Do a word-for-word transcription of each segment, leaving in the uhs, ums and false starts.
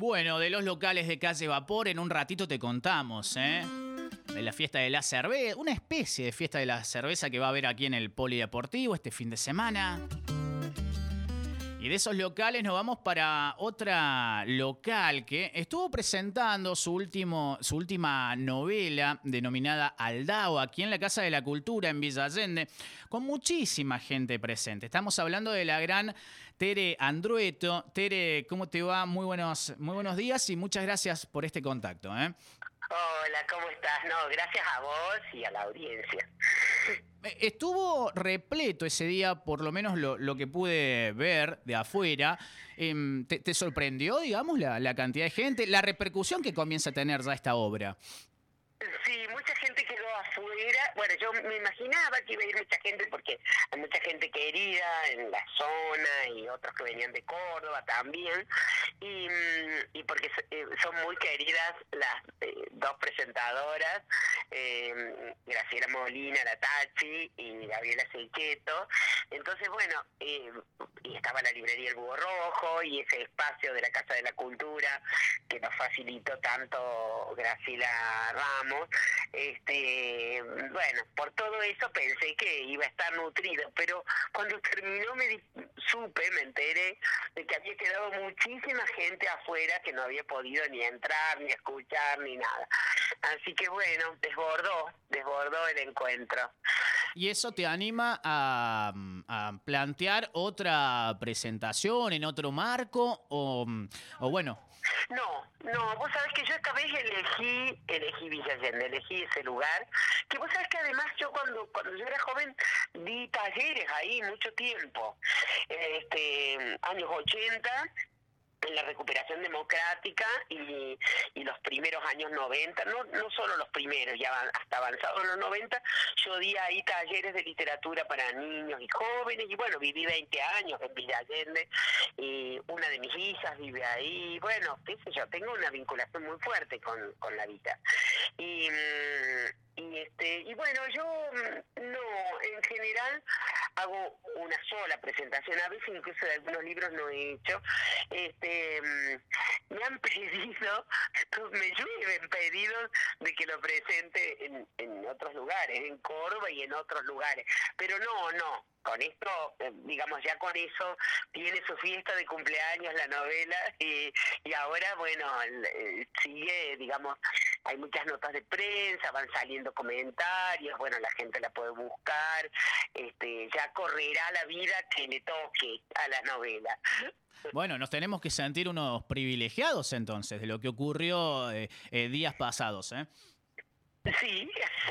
Bueno, de los locales de Calle Vapor en un ratito te contamos, ¿eh? De la fiesta de la cerveza, una especie de fiesta de la cerveza que va a haber aquí en el Polideportivo este fin de semana. Y de esos locales nos vamos para otra local que estuvo presentando su, último, su última novela denominada Aldao aquí en la Casa de la Cultura en Villa Allende, con muchísima gente presente. Estamos hablando de la gran Tere Andrueto. Tere, ¿cómo te va? Muy buenos, muy buenos días y muchas gracias por este contacto, ¿eh? Hola, ¿cómo estás? No, gracias a vos y a la audiencia. Estuvo repleto ese día, por lo menos lo, lo que pude ver de afuera. Eh, ¿te, te sorprendió, digamos, la, la cantidad de gente, la repercusión que comienza a tener ya esta obra? Sí, mucha gente quedó afuera. Bueno, yo me imaginaba que iba a ir mucha gente porque hay mucha gente querida en la zona y otros que venían de Córdoba también. Y, y porque son muy queridas las eh, dos presentadoras, eh, Graciela Molina, la Tachi, y Gabriela Seicheto. Entonces, bueno, eh, y estaba la librería El Búho Rojo y ese espacio de la Casa de la Cultura que nos facilitó tanto Graciela Ramos. Este, bueno, por todo eso pensé que iba a estar nutrido, pero cuando terminó me di, supe, me enteré de que había quedado muchísima gente afuera que no había podido ni entrar, ni escuchar, ni nada. Así que bueno, desbordó, desbordó el encuentro. ¿Y eso te anima a, a plantear otra presentación en otro marco? O, o bueno... No, no, vos sabés que yo esta vez elegí, elegí Villa Allende, elegí ese lugar, que vos sabés que además yo cuando, cuando yo era joven di talleres ahí mucho tiempo, este, años ochenta, en la recuperación democrática y, y los primeros años noventa, no no solo los primeros, ya hasta avanzados los noventa, yo di ahí talleres de literatura para niños y jóvenes, y bueno, viví veinte años en Villa Allende, y una de mis hijas vive ahí, bueno, qué sé yo, tengo una vinculación muy fuerte con, con la vida. Y... Y este y bueno, yo no, en general hago una sola presentación, a veces incluso de algunos libros no he hecho. Este me han pedido, me llueven pedidos de que lo presente en, en otros lugares, en Córdoba y en otros lugares, pero no, no. Con esto, digamos, ya con eso tiene su fiesta de cumpleaños la novela y, y ahora, bueno, sigue, digamos, hay muchas notas de prensa, van saliendo comentarios, bueno, la gente la puede buscar, este, ya correrá la vida que le toque a la novela. Bueno, nos tenemos que sentir unos privilegiados entonces de lo que ocurrió eh, eh, días pasados, ¿eh? Sí,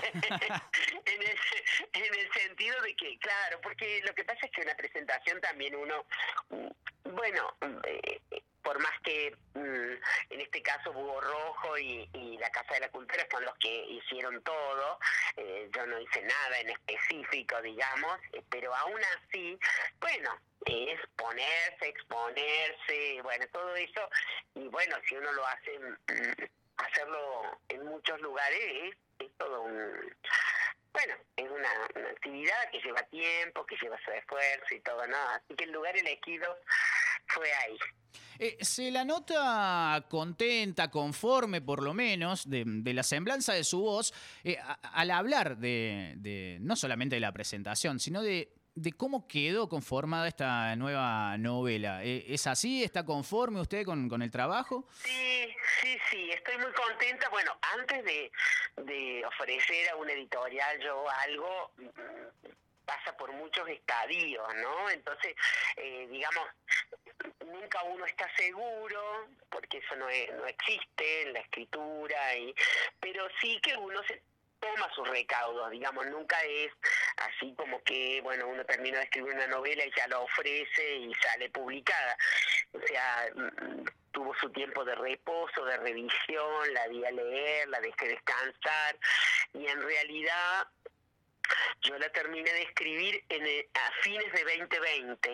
en, el, en el sentido de que, claro, porque lo que pasa es que una presentación también uno, bueno, eh, por más que mm, en este caso Búho Rojo y, y la Casa de la Cultura son los que hicieron todo, eh, yo no hice nada en específico, digamos, eh, pero aún así, bueno, es ponerse, exponerse, bueno, todo eso, y bueno, si uno lo hace... Mm, hacerlo en muchos lugares es, es todo un... Bueno, es una, una actividad que lleva tiempo, que lleva su esfuerzo y todo, ¿no? Así que el lugar elegido fue ahí. Eh, se la nota contenta, conforme por lo menos, de, de la semblanza de su voz, eh, a, al hablar de, de no solamente de la presentación, sino de... de cómo quedó conformada esta nueva novela. ¿Es así? ¿Está conforme usted con, con el trabajo? Sí, sí, sí, estoy muy contenta. Bueno, antes de, de ofrecer a una editorial yo algo, pasa por muchos estadios, ¿no? Entonces, eh, digamos, nunca uno está seguro, porque eso no, es, no existe en la escritura, y pero sí que uno se toma sus recaudos, digamos, nunca es así como que, bueno, uno termina de escribir una novela y ya la ofrece y sale publicada. O sea, tuvo su tiempo de reposo, de revisión, la di a leer, la dejé descansar, y en realidad yo la terminé de escribir en el, a fines de veinte veinte.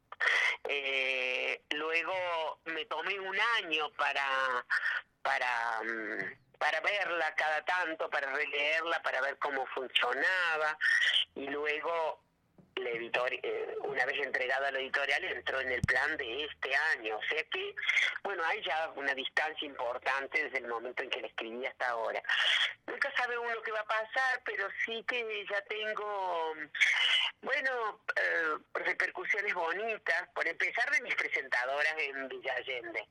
Eh, luego me tomé un año para... para para verla cada tanto, para releerla, para ver cómo funcionaba, y luego la editor, eh, una vez entregado a la editorial, entró en el plan de este año. O sea que, bueno, hay ya una distancia importante desde el momento en que la escribí hasta ahora. Nunca sabe uno qué va a pasar, pero sí que ya tengo, bueno, eh, repercusiones bonitas. Por empezar, de mis presentadoras en Villa Allende,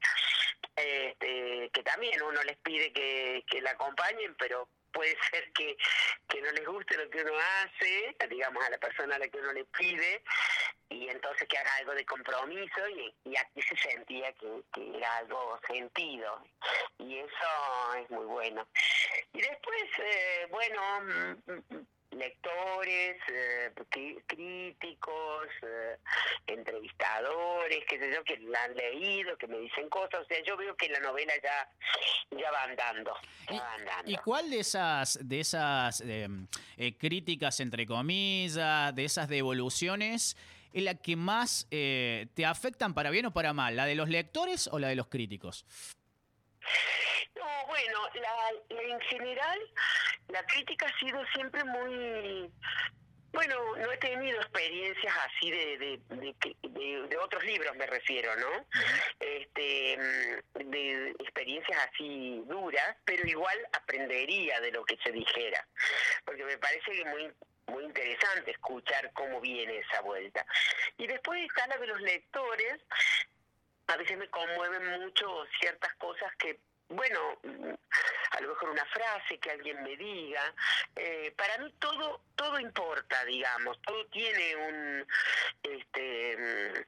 este, que también uno les pide que, que la acompañen, pero puede ser que, que no les guste lo que uno hace, digamos, a la persona a la que uno le pide, y entonces que haga algo de compromiso, y, y aquí se sentía que, que era algo sentido, y eso es muy bueno. Y después, eh, bueno, lectores, eh, críticos, eh, entrevistadores, qué sé yo, que la han leído, que me dicen cosas. O sea, yo veo que la novela ya ya va andando, ya ¿Y, va andando. ¿Y cuál de esas de esas eh, eh, críticas, entre comillas, de esas devoluciones, es la que más eh, te afectan para bien o para mal? ¿La de los lectores o la de los críticos? No, bueno, la, la, en general la crítica ha sido siempre muy... Bueno, no he tenido experiencias así de de, de, de, de otros libros, me refiero, ¿no? Uh-huh. Este, de experiencias así duras, pero igual aprendería de lo que se dijera, porque me parece que muy muy interesante escuchar cómo viene esa vuelta. Y después está la de los lectores. A veces me conmueven mucho ciertas cosas que, bueno, a lo mejor una frase que alguien me diga. Eh, para mí todo todo importa, digamos, todo tiene un... este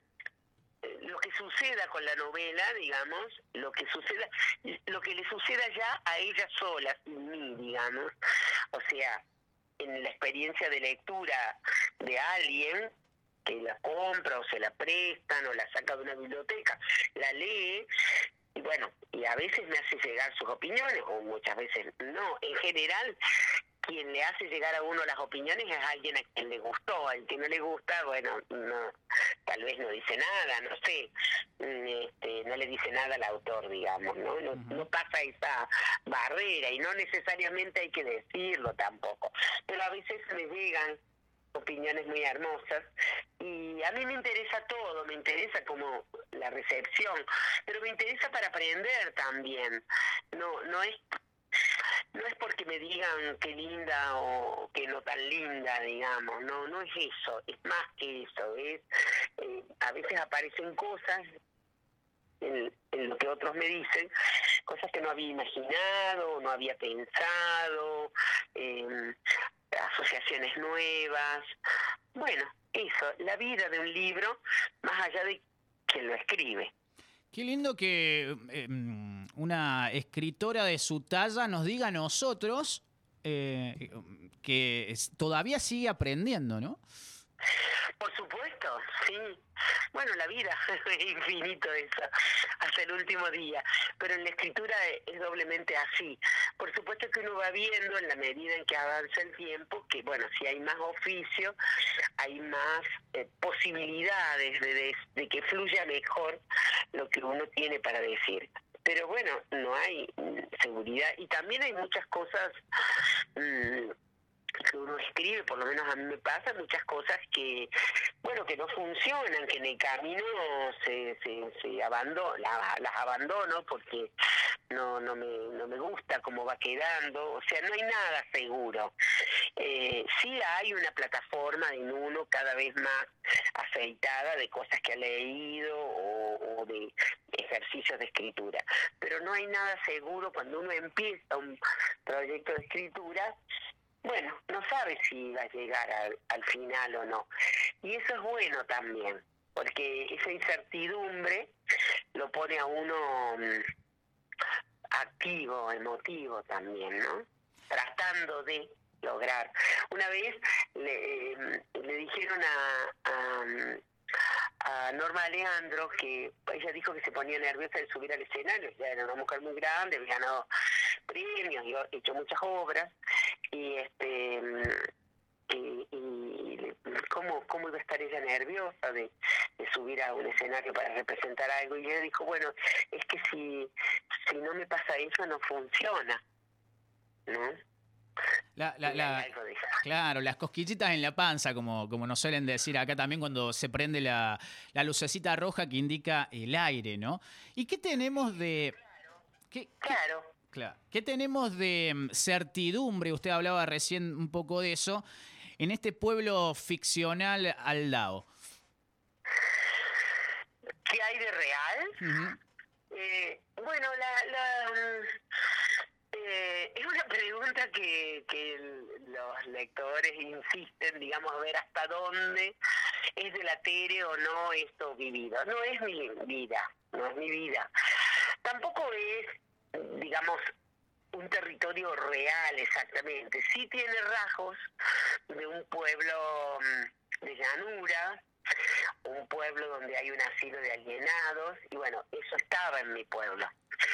lo que suceda con la novela, digamos, lo que suceda, lo que le suceda ya a ella sola, sin mí, digamos. O sea, en la experiencia de lectura de alguien que la compra o se la prestan o la saca de una biblioteca, la lee, y bueno, y a veces me hace llegar sus opiniones, o muchas veces no. En general, quien le hace llegar a uno las opiniones es alguien a quien le gustó. Al que no le gusta, bueno, no, tal vez no dice nada, no sé, este, no le dice nada al autor, digamos, ¿no? No, uh-huh. no pasa esa barrera, y no necesariamente hay que decirlo tampoco, pero a veces me llegan opiniones muy hermosas, y a mí me interesa todo, me interesa como la recepción, pero me interesa para aprender también. No, no es no es porque me digan qué linda o que no tan linda, digamos, no, no es eso, es más que eso, es eh, a veces aparecen cosas en, en lo que otros me dicen, cosas que no había imaginado, no había pensado, eh, asociaciones nuevas. Bueno, eso, la vida de un libro, más allá de quien lo escribe. Qué lindo que eh, una escritora de su talla nos diga a nosotros eh, que todavía sigue aprendiendo, ¿no? Por supuesto, sí. Bueno, la vida es infinito eso, hasta el último día, pero en la escritura es doblemente así. Por supuesto que uno va viendo en la medida en que avanza el tiempo que, bueno, si hay más oficio, hay más eh, posibilidades de, de, de que fluya mejor lo que uno tiene para decir. Pero bueno, no hay seguridad, y también hay muchas cosas... Mmm, que uno escribe, por lo menos a mí me pasa, muchas cosas que, bueno, que no funcionan, que en el camino se, se, se abandono, la, las abandono porque no, no me, no me gusta cómo va quedando. O sea, no hay nada seguro. Eh, sí hay una plataforma en uno cada vez más aceitada de cosas que ha leído o, o de ejercicios de escritura, pero no hay nada seguro cuando uno empieza un proyecto de escritura. Bueno, no sabe si va a llegar al, al final o no. Y eso es bueno también, porque esa incertidumbre lo pone a uno um, activo, emotivo también, ¿no? Tratando de lograr. Una vez le, le dijeron a, a, a Norma Leandro que ella dijo que se ponía nerviosa de subir al escenario. Ya era una mujer muy grande, había ganado premios y ha hecho muchas obras, y este y, y cómo cómo iba a estar ella nerviosa de, de subir a un escenario para representar algo, y ella dijo, bueno, es que si si no me pasa eso no funciona, ¿no? La, la, la, claro, las cosquillitas en la panza, como, como nos suelen decir acá también cuando se prende la, la lucecita roja que indica el aire, ¿no? ¿Y qué tenemos de... ¿Qué, qué, Claro. claro, ¿qué tenemos de mm, certidumbre? Usted hablaba recién un poco de eso, en este pueblo ficcional Aldao. ¿Qué hay de real? Uh-huh. Eh, bueno, la, la mm, eh, es una pregunta que, que el- los lectores insisten, digamos, a ver hasta dónde es delatere o no esto vivido. No es mi vida, no es mi vida. Tampoco es, digamos, un territorio real exactamente. Sí tiene rasgos de un pueblo mm, de llanura, un pueblo donde hay un asilo de alienados, y bueno, eso estaba en mi pueblo,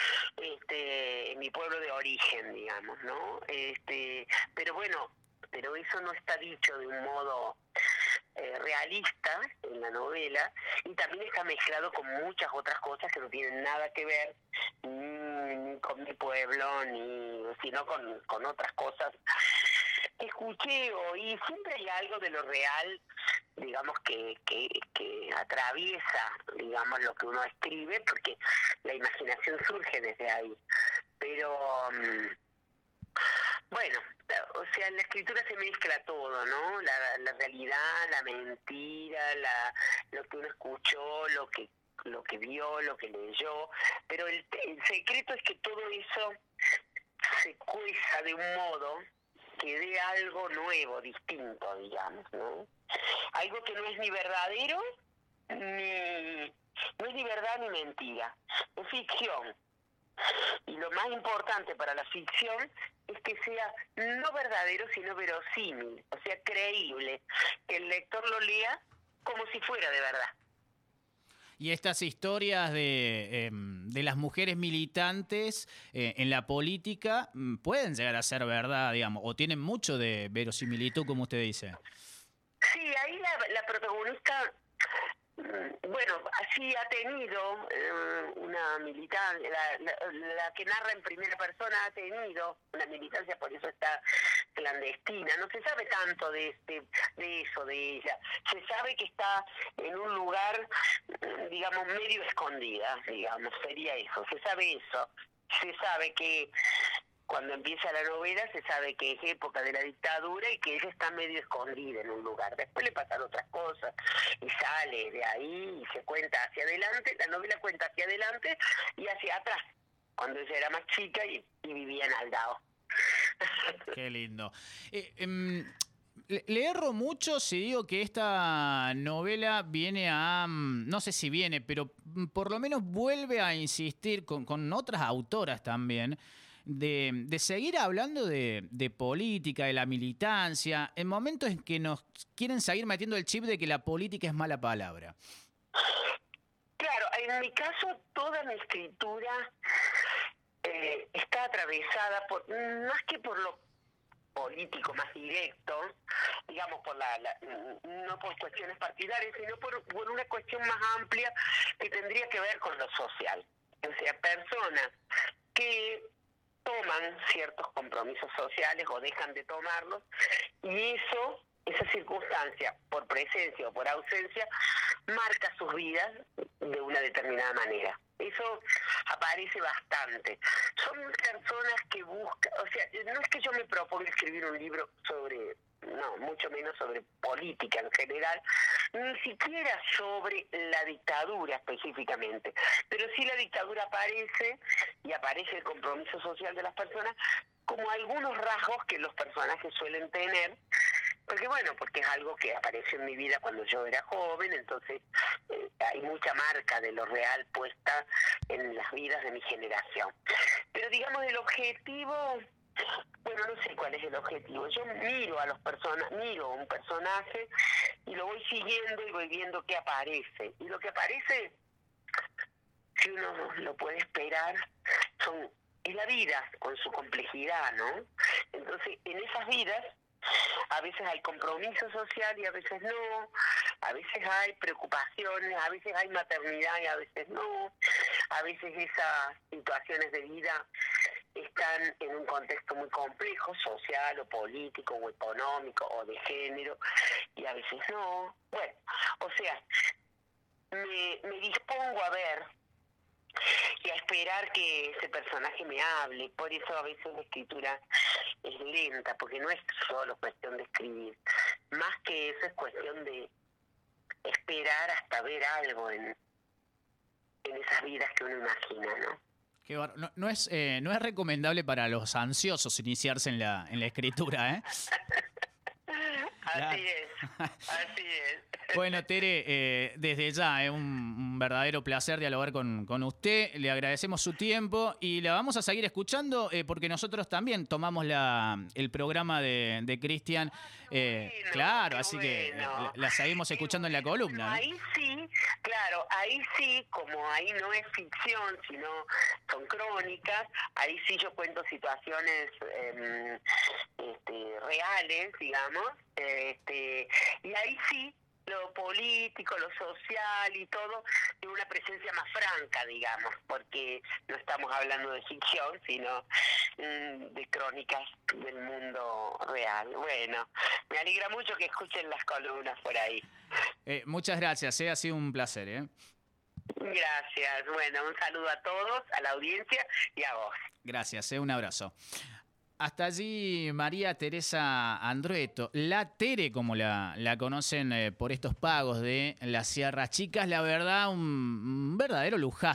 este, en mi pueblo de origen, digamos, ¿no? Este, pero bueno, pero eso no está dicho de un modo eh, realista en la novela, y también está mezclado con muchas otras cosas que no tienen nada que ver ni, ni con mi pueblo, ni sino con, con otras cosas que escuché, oí. Siempre hay algo de lo real, digamos, que, que, que atraviesa, digamos, lo que uno escribe, porque la imaginación surge desde ahí. Pero, mm, bueno, o sea, en la escritura se mezcla todo, ¿no? La, la realidad, la mentira, la, lo que uno escuchó, lo que lo que vio, lo que leyó, pero el, el secreto es que todo eso se cueza de un modo que dé algo nuevo, distinto, digamos, ¿no? Algo que no es ni verdadero, ni no es ni verdad ni mentira, es ficción. Y lo más importante para la ficción es que sea no verdadero, sino verosímil, o sea, creíble, que el lector lo lea como si fuera de verdad. Y estas historias de, eh, de las mujeres militantes eh, en la política mm, pueden llegar a ser verdad, digamos, o tienen mucho de verosimilitud, como usted dice. Sí, ahí la, la protagonista, mm, bueno, así ha tenido eh, una militancia, la, la, la que narra en primera persona ha tenido una militancia, por eso está clandestina. No se sabe tanto de este, de eso, de ella. Se sabe que está en un lugar, mm, digamos, medio escondida, digamos, sería eso. Se sabe eso. Se sabe que cuando empieza la novela se sabe que es época de la dictadura y que ella está medio escondida en un lugar. Después le pasan otras cosas y sale de ahí y se cuenta hacia adelante. La novela cuenta hacia adelante y hacia atrás, cuando ella era más chica y, y vivía en Aldao. Qué lindo. Eh, em, le, le erro mucho si digo que esta novela viene a... mm, no sé si viene, pero mm, por lo menos vuelve a insistir con, con otras autoras también, de, de seguir hablando de, de política, de la militancia, en momentos en que nos quieren seguir metiendo el chip de que la política es mala palabra. Claro, en mi caso toda mi escritura eh, está atravesada por, más que por lo político más directo, digamos, por la, la no por cuestiones partidarias, sino por, por una cuestión más amplia que tendría que ver con lo social. O sea, personas que toman ciertos compromisos sociales o dejan de tomarlos, y eso, esa circunstancia, por presencia o por ausencia, marca sus vidas de una determinada manera. Eso aparece bastante. Son personas que buscan, o sea, no es que yo me proponga escribir un libro sobre, no, mucho menos sobre política en general, ni siquiera sobre la dictadura específicamente, pero sí la dictadura aparece y aparece el compromiso social de las personas como algunos rasgos que los personajes suelen tener, porque bueno, porque es algo que apareció en mi vida cuando yo era joven, entonces eh, hay mucha marca de lo real puesta en las vidas de mi generación. Pero digamos, el objetivo, bueno, no sé cuál es el objetivo. Yo miro a los personas, miro a un personaje y lo voy siguiendo y voy viendo qué aparece. Y lo que aparece, si uno lo puede esperar, son es la vida con su complejidad, ¿no? Entonces, en esas vidas a veces hay compromiso social y a veces no, a veces hay preocupaciones, a veces hay maternidad y a veces no, a veces esas situaciones de vida están en un contexto muy complejo, social o político o económico o de género, y a veces no. Bueno, o sea, me, me dispongo a ver y a esperar que ese personaje me hable. Por eso a veces la escritura es lenta, porque no es solo cuestión de escribir, más que eso es cuestión de esperar hasta ver algo en, en esas vidas que uno imagina, ¿no? Qué bar... no, no, es, eh, no es recomendable para los ansiosos iniciarse en la, en la escritura, ¿eh? Así claro. es, así es. Bueno, Tere, eh, desde ya es eh, un, un verdadero placer dialogar con, con usted. Le agradecemos su tiempo y la vamos a seguir escuchando eh, porque nosotros también tomamos la, el programa de, de Cristian. Eh, bueno, claro, así bueno. que la, la seguimos escuchando en la columna. ¿No? Ahí sí, claro, ahí sí, como ahí no es ficción, sino son crónicas, ahí sí yo cuento situaciones eh, este, reales, digamos, este, y ahí sí lo político, lo social y todo, tiene una presencia más franca, digamos, porque no estamos hablando de ficción, sino mm, de crónicas del mundo real. Bueno, me alegra mucho que escuchen las columnas por ahí. Eh, muchas gracias, eh, ha sido un placer. ¿eh? Gracias, bueno, un saludo a todos, a la audiencia y a vos. Gracias, eh, un abrazo. Hasta allí María Teresa Andrueto, la Tere, como la, la conocen eh, por estos pagos de las Sierras Chicas. La verdad, un, un verdadero lujazo.